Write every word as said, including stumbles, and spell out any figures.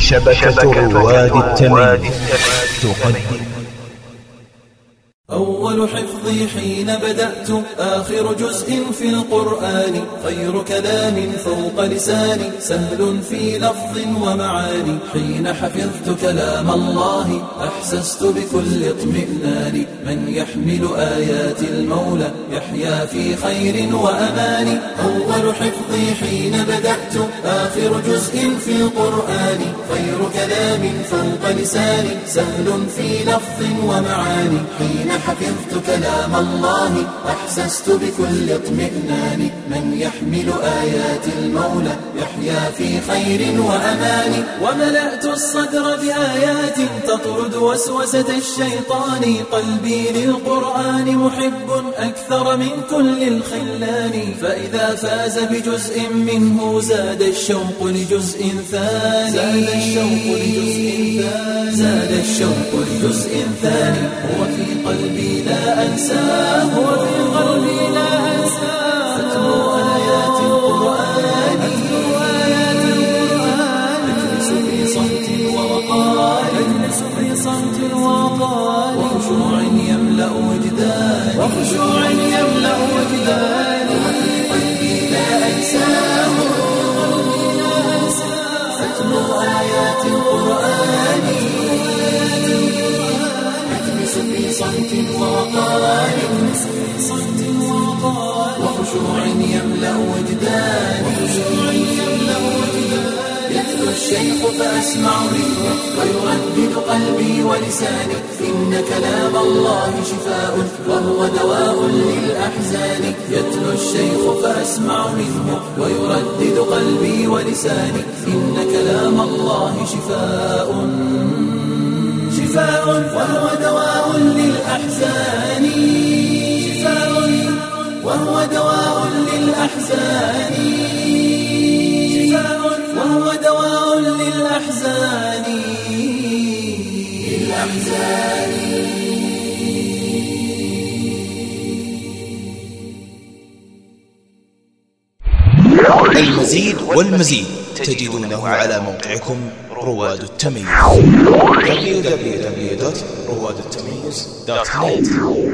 شبكة رواد التمييز تقدم. أول حفظي حين بدأت آخر جزء في القرآن، خير كلام فوق لساني سهل في لفظ ومعاني. حين حفظت كلام الله أحسست بكل اطمئنان، من يحمل آيات المولى يحيا في خير وأمان. أول حفظي حين بدأت آخر جزء في القرآن، خير كلام فوق لساني سهل في لفظ ومعاني. حين حفظت كلام الله أحسست بكل اطمئنان، من يحمل آيات المولى يحيا في خير وأمان. وملأت الصدر بآيات تطرد وسوسة الشيطان، قلبي للقرآن محب أكثر من كل الخلان. فإذا فاز بجزء منه زاد الشوق لجزء ثاني، زاد الشوق لجزء ثاني، زاد الشوق لجزء ثاني. هو في قلبي لا أنساه، هو في قلبي لا أنساه. أتلو آيات القرآن، أتلو آيات القرآن. أجلس في صمت ووقار، أجلس في صمت ووقار. وخشوع يملأ وجداني، وخشوع يملأ وجداني. وفي قلبي لا أنساه، قلبي لا أنساه. أتلو آيات القرآن، أجلس في صمت ووقار، أجلس في صمت ووقار. وخشوع يملأ وجداني، وخشوع يملأ وجداني. يتلو الشيخ فأسمع منه ويردد قلبي ولساني، إن كلام الله شفاء وهو دواء للأحزان. يتلو الشيخ فأسمع منه ويردد قلبي ولساني، إن كلام الله شفاء شفاء وهو دواء للأحزان، شفاء وهو دواء للأحزان، شفاء وهو دواء للأحزان، للأحزان. المزيد والمزيد تجدونه على موقعكم رواد التمييز دبليو دبليو دبليو دوت رواد التمييز دوت نت.